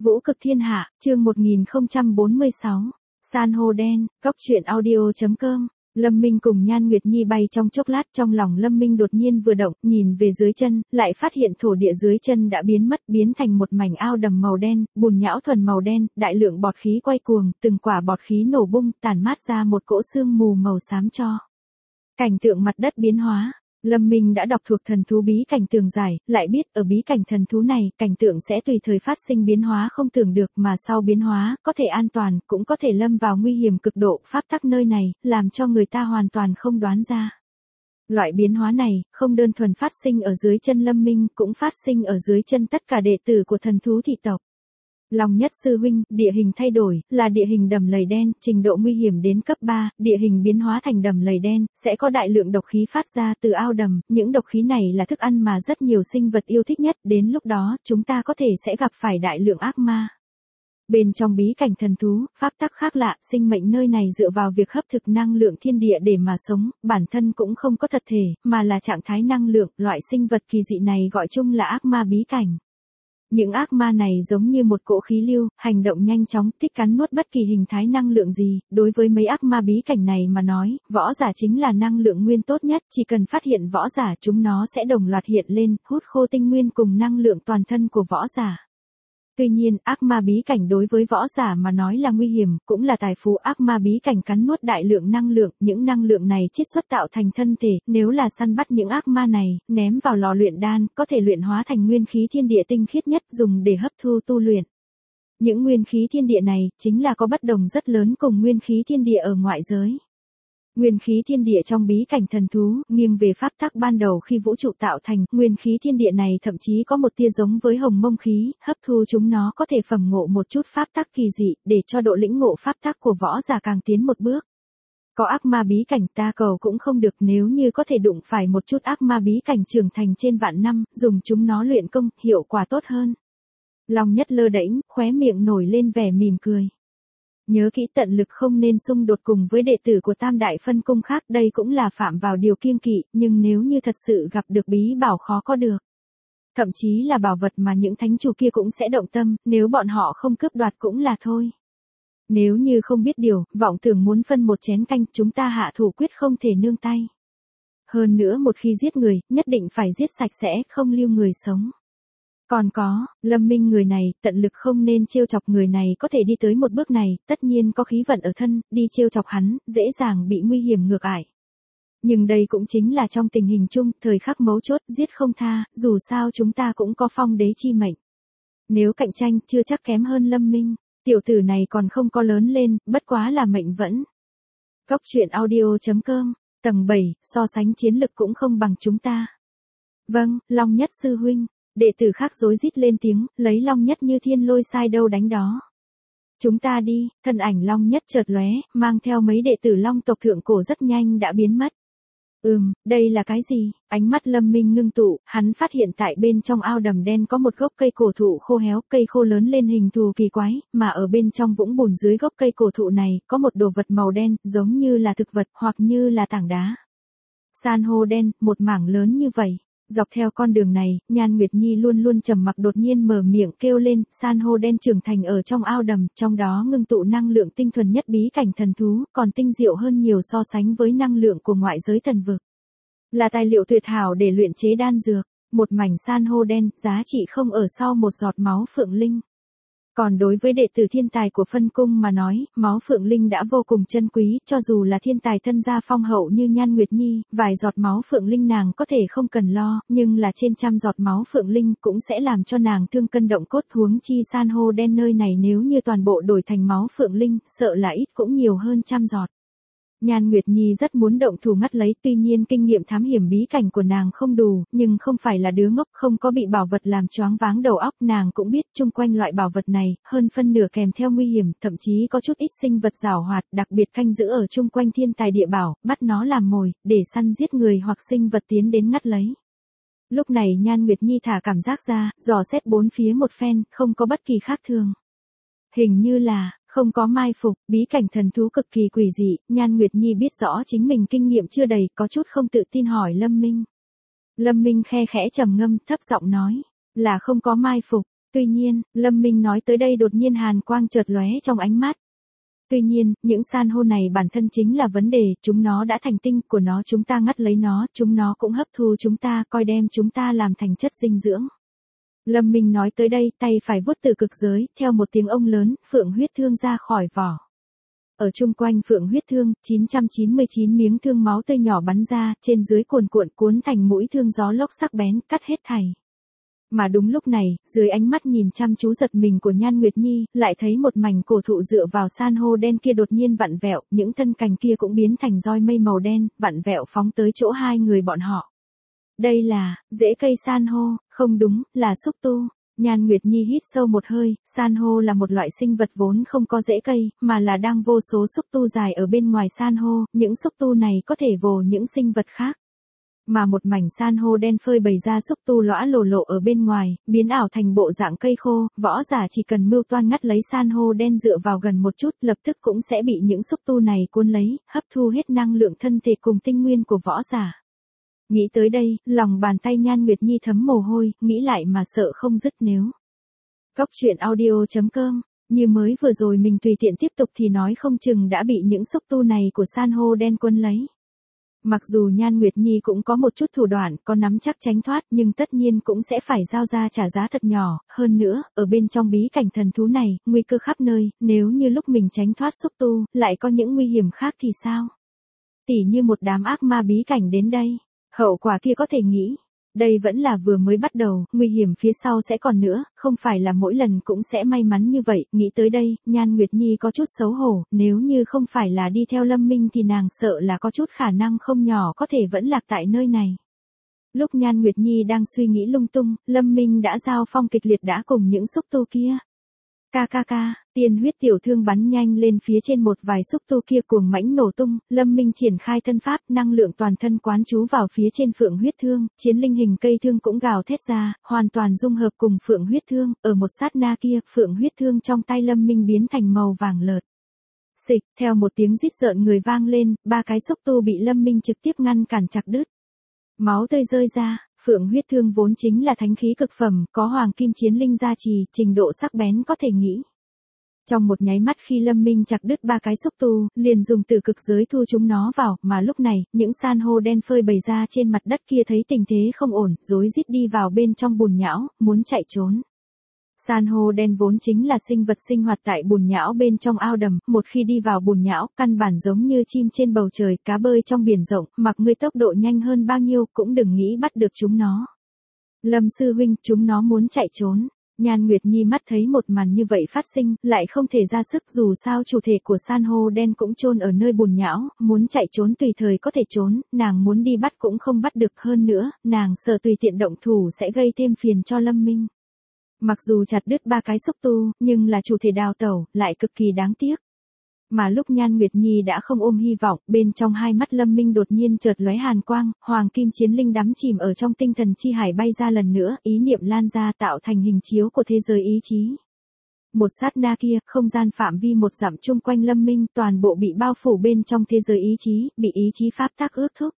Vũ cực thiên hạ, chương 1046. San hô đen, góc truyện audio.com. Lâm Minh cùng Nhan Nguyệt Nhi bay trong chốc lát, trong lòng Lâm Minh đột nhiên vừa động, nhìn về dưới chân, lại phát hiện thổ địa dưới chân đã biến mất, biến thành một mảnh ao đầm màu đen, bùn nhão thuần màu đen, đại lượng bọt khí quay cuồng, từng quả bọt khí nổ bung, tản mát ra một cỗ sương mù màu xám cho. Cảnh tượng mặt đất biến hóa. Lâm Minh đã đọc thuộc thần thú bí cảnh tường giải, lại biết ở bí cảnh thần thú này, cảnh tượng sẽ tùy thời phát sinh biến hóa không tưởng được, mà sau biến hóa, có thể an toàn, cũng có thể lâm vào nguy hiểm cực độ, pháp tắc nơi này, làm cho người ta hoàn toàn không đoán ra. Loại biến hóa này, không đơn thuần phát sinh ở dưới chân Lâm Minh, cũng phát sinh ở dưới chân tất cả đệ tử của thần thú thị tộc. Long Nhất sư huynh, địa hình thay đổi, là địa hình đầm lầy đen, trình độ nguy hiểm đến cấp 3, địa hình biến hóa thành đầm lầy đen, sẽ có đại lượng độc khí phát ra từ ao đầm, những độc khí này là thức ăn mà rất nhiều sinh vật yêu thích nhất, đến lúc đó, chúng ta có thể sẽ gặp phải đại lượng ác ma. Bên trong bí cảnh thần thú, pháp tắc khác lạ, sinh mệnh nơi này dựa vào việc hấp thực năng lượng thiên địa để mà sống, bản thân cũng không có thật thể, mà là trạng thái năng lượng, loại sinh vật kỳ dị này gọi chung là ác ma bí cảnh. Những ác ma này giống như một cỗ khí lưu, hành động nhanh chóng, thích cắn nuốt bất kỳ hình thái năng lượng gì, đối với mấy ác ma bí cảnh này mà nói, võ giả chính là năng lượng nguyên tốt nhất, chỉ cần phát hiện võ giả chúng nó sẽ đồng loạt hiện lên, hút khô tinh nguyên cùng năng lượng toàn thân của võ giả. Tuy nhiên, ác ma bí cảnh đối với võ giả mà nói là nguy hiểm, cũng là tài phú. Ác ma bí cảnh cắn nuốt đại lượng năng lượng, những năng lượng này chiết xuất tạo thành thân thể, nếu là săn bắt những ác ma này, ném vào lò luyện đan, có thể luyện hóa thành nguyên khí thiên địa tinh khiết nhất dùng để hấp thu tu luyện. Những nguyên khí thiên địa này, chính là có bất đồng rất lớn cùng nguyên khí thiên địa ở ngoại giới. Nguyên khí thiên địa trong bí cảnh thần thú, nghiêng về pháp tắc ban đầu khi vũ trụ tạo thành, nguyên khí thiên địa này thậm chí có một tia giống với hồng mông khí, hấp thu chúng nó có thể phẩm ngộ một chút pháp tắc kỳ dị, để cho độ lĩnh ngộ pháp tắc của võ giả càng tiến một bước. Có ác ma bí cảnh ta cầu cũng không được, nếu như có thể đụng phải một chút ác ma bí cảnh trưởng thành trên vạn năm, dùng chúng nó luyện công, hiệu quả tốt hơn. Long Nhất lơ đễnh, khóe miệng nổi lên vẻ mỉm cười. Nhớ kỹ tận lực không nên xung đột cùng với đệ tử của Tam Đại Phân Cung khác, đây cũng là phạm vào điều kiêng kỵ, nhưng nếu như thật sự gặp được bí bảo khó có được. Thậm chí là bảo vật mà những thánh chủ kia cũng sẽ động tâm, nếu bọn họ không cướp đoạt cũng là thôi. Nếu như không biết điều, vọng tưởng muốn phân một chén canh, chúng ta hạ thủ quyết không thể nương tay. Hơn nữa một khi giết người, nhất định phải giết sạch sẽ, không lưu người sống. Còn có, Lâm Minh người này, tận lực không nên trêu chọc người này có thể đi tới một bước này, tất nhiên có khí vận ở thân, đi trêu chọc hắn, dễ dàng bị nguy hiểm ngược ải. Nhưng đây cũng chính là trong tình hình chung, thời khắc mấu chốt, giết không tha, dù sao chúng ta cũng có phong đế chi mệnh. Nếu cạnh tranh, chưa chắc kém hơn Lâm Minh, tiểu tử này còn không có lớn lên, bất quá là mệnh vẫn. Góc truyện audio.com, tầng 7, so sánh chiến lực cũng không bằng chúng ta. Vâng, Long Nhất sư huynh. Đệ tử khác rối rít lên tiếng, lấy Long Nhất như thiên lôi sai đâu đánh đó. Chúng ta đi, thân ảnh Long Nhất chợt lóe, mang theo mấy đệ tử Long tộc thượng cổ rất nhanh đã biến mất. Đây là cái gì? Ánh mắt Lâm Minh ngưng tụ, hắn phát hiện tại bên trong ao đầm đen có một gốc cây cổ thụ khô héo, cây khô lớn lên hình thù kỳ quái, mà ở bên trong vũng bùn dưới gốc cây cổ thụ này, có một đồ vật màu đen, giống như là thực vật, hoặc như là tảng đá. San hô đen, một mảng lớn như vậy. Dọc theo con đường này, Nhan Nguyệt Nhi luôn luôn trầm mặc, đột nhiên mở miệng kêu lên, san hô đen trưởng thành ở trong ao đầm, trong đó ngưng tụ năng lượng tinh thuần nhất bí cảnh thần thú, còn tinh diệu hơn nhiều so sánh với năng lượng của ngoại giới thần vực. Là tài liệu tuyệt hảo để luyện chế đan dược, một mảnh san hô đen, giá trị không ở sau một giọt máu phượng linh. Còn đối với đệ tử thiên tài của phân cung mà nói, máu phượng linh đã vô cùng chân quý, cho dù là thiên tài thân gia phong hậu như Nhan Nguyệt Nhi, vài giọt máu phượng linh nàng có thể không cần lo, nhưng là trên trăm giọt máu phượng linh cũng sẽ làm cho nàng thương cân động cốt, huống chi san hô đen nơi này nếu như toàn bộ đổi thành máu phượng linh, sợ là ít cũng nhiều hơn trăm giọt. Nhan Nguyệt Nhi rất muốn động thủ ngắt lấy, tuy nhiên kinh nghiệm thám hiểm bí cảnh của nàng không đủ, nhưng không phải là đứa ngốc, không có bị bảo vật làm choáng váng đầu óc, nàng cũng biết chung quanh loại bảo vật này, hơn phân nửa kèm theo nguy hiểm, thậm chí có chút ít sinh vật giảo hoạt, đặc biệt canh giữ ở chung quanh thiên tài địa bảo, bắt nó làm mồi, để săn giết người hoặc sinh vật tiến đến ngắt lấy. Lúc này Nhan Nguyệt Nhi thả cảm giác ra, dò xét bốn phía một phen, không có bất kỳ khác thường. Hình như là không có mai phục, bí cảnh thần thú cực kỳ quỷ dị, Nhan Nguyệt Nhi biết rõ chính mình kinh nghiệm chưa đầy, có chút không tự tin hỏi Lâm Minh. Lâm Minh khe khẽ trầm ngâm, thấp giọng nói, là không có mai phục, Tuy nhiên, Lâm Minh nói tới đây đột nhiên hàn quang chợt lóe trong ánh mắt. Tuy nhiên, những san hô này bản thân chính là vấn đề, chúng nó đã thành tinh của nó, chúng ta ngắt lấy nó, chúng nó cũng hấp thu chúng ta, coi đem chúng ta làm thành chất dinh dưỡng. Lâm Minh nói tới đây, tay phải vuốt từ cực giới, theo một tiếng ông lớn, phượng huyết thương ra khỏi vỏ. Ở chung quanh phượng huyết thương, 999 miếng thương máu tươi nhỏ bắn ra, trên dưới cuồn cuộn cuốn thành mũi thương gió lốc sắc bén, cắt hết thảy. Mà đúng lúc này, dưới ánh mắt nhìn chăm chú giật mình của Nhan Nguyệt Nhi, lại thấy một mảnh cổ thụ dựa vào san hô đen kia đột nhiên vặn vẹo, những thân cành kia cũng biến thành roi mây màu đen, vặn vẹo phóng tới chỗ hai người bọn họ. Đây là, rễ cây san hô, không đúng, là xúc tu. Nhan Nguyệt Nhi hít sâu một hơi, san hô là một loại sinh vật vốn không có rễ cây, mà là đang vô số xúc tu dài ở bên ngoài san hô, những xúc tu này có thể vồ những sinh vật khác. Mà một mảnh san hô đen phơi bày ra xúc tu lõa lồ lộ ở bên ngoài, biến ảo thành bộ dạng cây khô, võ giả chỉ cần mưu toan ngắt lấy san hô đen dựa vào gần một chút, lập tức cũng sẽ bị những xúc tu này cuốn lấy, hấp thu hết năng lượng thân thể cùng tinh nguyên của võ giả. Nghĩ tới đây, lòng bàn tay Nhan Nguyệt Nhi thấm mồ hôi, nghĩ lại mà sợ không dứt nếu. Cóc truyện audio.com, như mới vừa rồi mình tùy tiện tiếp tục thì nói không chừng đã bị những xúc tu này của san hô đen cuốn lấy. Mặc dù Nhan Nguyệt Nhi cũng có một chút thủ đoạn, có nắm chắc tránh thoát, nhưng tất nhiên cũng sẽ phải giao ra trả giá thật nhỏ, hơn nữa, ở bên trong bí cảnh thần thú này, nguy cơ khắp nơi, nếu như lúc mình tránh thoát xúc tu, lại có những nguy hiểm khác thì sao? Tỉ như một đám ác ma bí cảnh đến đây, hậu quả kia có thể nghĩ. Đây vẫn là vừa mới bắt đầu, nguy hiểm phía sau sẽ còn nữa, không phải là mỗi lần cũng sẽ may mắn như vậy, nghĩ tới đây, Nhan Nguyệt Nhi có chút xấu hổ, nếu như không phải là đi theo Lâm Minh thì nàng sợ là có chút khả năng không nhỏ có thể vẫn lạc tại nơi này. Lúc Nhan Nguyệt Nhi đang suy nghĩ lung tung, Lâm Minh đã giao phong kịch liệt đã cùng những xúc tu kia. Tiên huyết tiểu thương bắn nhanh lên phía trên một vài xúc tu kia cuồng mãnh nổ tung, Lâm Minh triển khai thân pháp, năng lượng toàn thân quán trú vào phía trên phượng huyết thương, chiến linh hình cây thương cũng gào thét ra, hoàn toàn dung hợp cùng phượng huyết thương, ở một sát na kia, phượng huyết thương trong tay Lâm Minh biến thành màu vàng lợt. Xịch, theo một tiếng rít rợn người vang lên, ba cái xúc tu bị Lâm Minh trực tiếp ngăn cản chặt đứt. Máu tươi rơi ra, phượng huyết thương vốn chính là thánh khí cực phẩm, có hoàng kim chiến linh gia trì, trình độ sắc bén có thể nghĩ. Trong một nháy mắt khi Lâm Minh chặt đứt ba cái xúc tu, liền dùng từ cực giới thu chúng nó vào, mà lúc này, những san hô đen phơi bày ra trên mặt đất kia thấy tình thế không ổn, rối rít đi vào bên trong bùn nhão, muốn chạy trốn. San hô đen vốn chính là sinh vật sinh hoạt tại bùn nhão bên trong ao đầm, một khi đi vào bùn nhão, căn bản giống như chim trên bầu trời, cá bơi trong biển rộng, mặc ngươi tốc độ nhanh hơn bao nhiêu, cũng đừng nghĩ bắt được chúng nó. Lâm sư huynh, chúng nó muốn chạy trốn. Nhan Nguyệt Nhi mắt thấy một màn như vậy phát sinh, lại không thể ra sức, dù sao chủ thể của san hô đen cũng chôn ở nơi bùn nhão, muốn chạy trốn tùy thời có thể trốn, nàng muốn đi bắt cũng không bắt được, hơn nữa, nàng sợ tùy tiện động thủ sẽ gây thêm phiền cho Lâm Minh. Mặc dù chặt đứt ba cái xúc tu, nhưng là chủ thể đào tẩu, lại cực kỳ đáng tiếc. Mà lúc Nhan Nguyệt Nhi đã không ôm hy vọng, bên trong hai mắt Lâm Minh đột nhiên chợt lóe hàn quang, hoàng kim chiến linh đắm chìm ở trong tinh thần chi hải bay ra lần nữa, ý niệm lan ra tạo thành hình chiếu của thế giới ý chí. Một sát na kia, không gian phạm vi một dặm chung quanh Lâm Minh, toàn bộ bị bao phủ bên trong thế giới ý chí, bị ý chí pháp tắc ước thúc.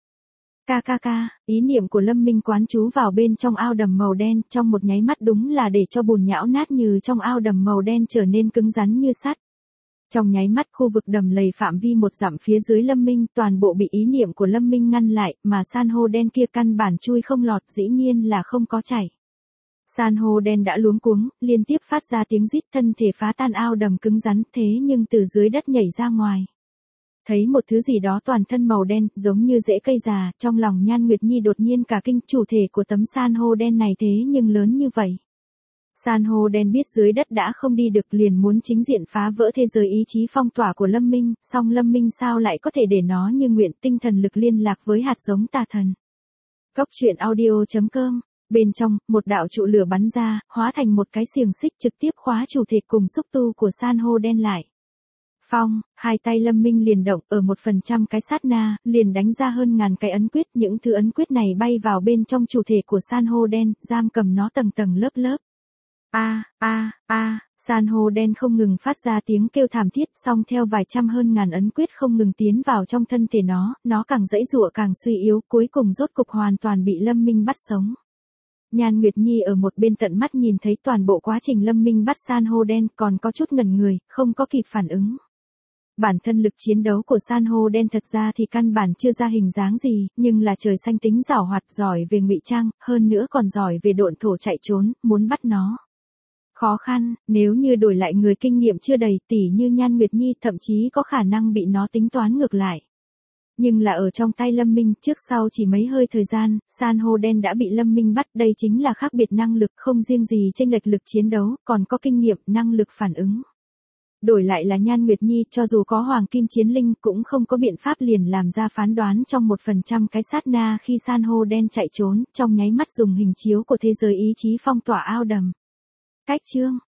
Ý niệm của Lâm Minh quán trú vào bên trong ao đầm màu đen, trong một nháy mắt đúng là để cho bùn nhão nát như trong ao đầm màu đen trở nên cứng rắn như sắt. Trong nháy mắt khu vực đầm lầy phạm vi một dặm phía dưới Lâm Minh, toàn bộ bị ý niệm của Lâm Minh ngăn lại, mà san hô đen kia căn bản chui không lọt, dĩ nhiên là không có chảy. San hô đen đã luống cuống, liên tiếp phát ra tiếng rít, thân thể phá tan ao đầm cứng rắn, thế nhưng từ dưới đất nhảy ra ngoài. Thấy một thứ gì đó toàn thân màu đen, giống như rễ cây già, trong lòng Nhan Nguyệt Nhi đột nhiên cả kinh, chủ thể của tấm san hô đen này thế nhưng lớn như vậy. San hô đen biết dưới đất đã không đi được, liền muốn chính diện phá vỡ thế giới ý chí phong tỏa của Lâm Minh, song Lâm Minh sao lại có thể để nó như nguyện, tinh thần lực liên lạc với hạt giống tà thần. Cóc truyện audio.com, bên trong, một đạo trụ lửa bắn ra, hóa thành một cái xiềng xích trực tiếp khóa chủ thể cùng xúc tu của san hô đen lại. Phong, hai tay Lâm Minh liền động, ở 1% cái sát na, liền đánh ra hơn ngàn cái ấn quyết, những thứ ấn quyết này bay vào bên trong chủ thể của san hô đen, giam cầm nó tầng tầng lớp lớp. San hô đen không ngừng phát ra tiếng kêu thảm thiết, song theo vài trăm hơn ngàn ấn quyết không ngừng tiến vào trong thân thể nó càng giãy giụa càng suy yếu, cuối cùng rốt cục hoàn toàn bị Lâm Minh bắt sống. Nhan Nguyệt Nhi ở một bên tận mắt nhìn thấy toàn bộ quá trình Lâm Minh bắt san hô đen, còn có chút ngẩn người, không có kịp phản ứng. Bản thân lực chiến đấu của san hô đen thật ra thì căn bản chưa ra hình dáng gì, nhưng là trời xanh tính giảo hoạt, giỏi về ngụy trang, hơn nữa còn giỏi về độn thổ chạy trốn, muốn bắt nó khó khăn. Nếu như đổi lại người kinh nghiệm chưa đầy, tỉ như Nhan Nguyệt Nhi, thậm chí có khả năng bị nó tính toán ngược lại. Nhưng là ở trong tay Lâm Minh, trước sau chỉ mấy hơi thời gian, san hô đen đã bị Lâm Minh bắt, đây chính là khác biệt năng lực, không riêng gì chênh lệch lực chiến đấu, còn có kinh nghiệm, năng lực phản ứng. Đổi lại là Nhan Nguyệt Nhi, cho dù có hoàng kim chiến linh cũng không có biện pháp liền làm ra phán đoán trong 1% cái sát na khi san hô đen chạy trốn, trong nháy mắt dùng hình chiếu của thế giới ý chí phong tỏa ao đầm. Cách chương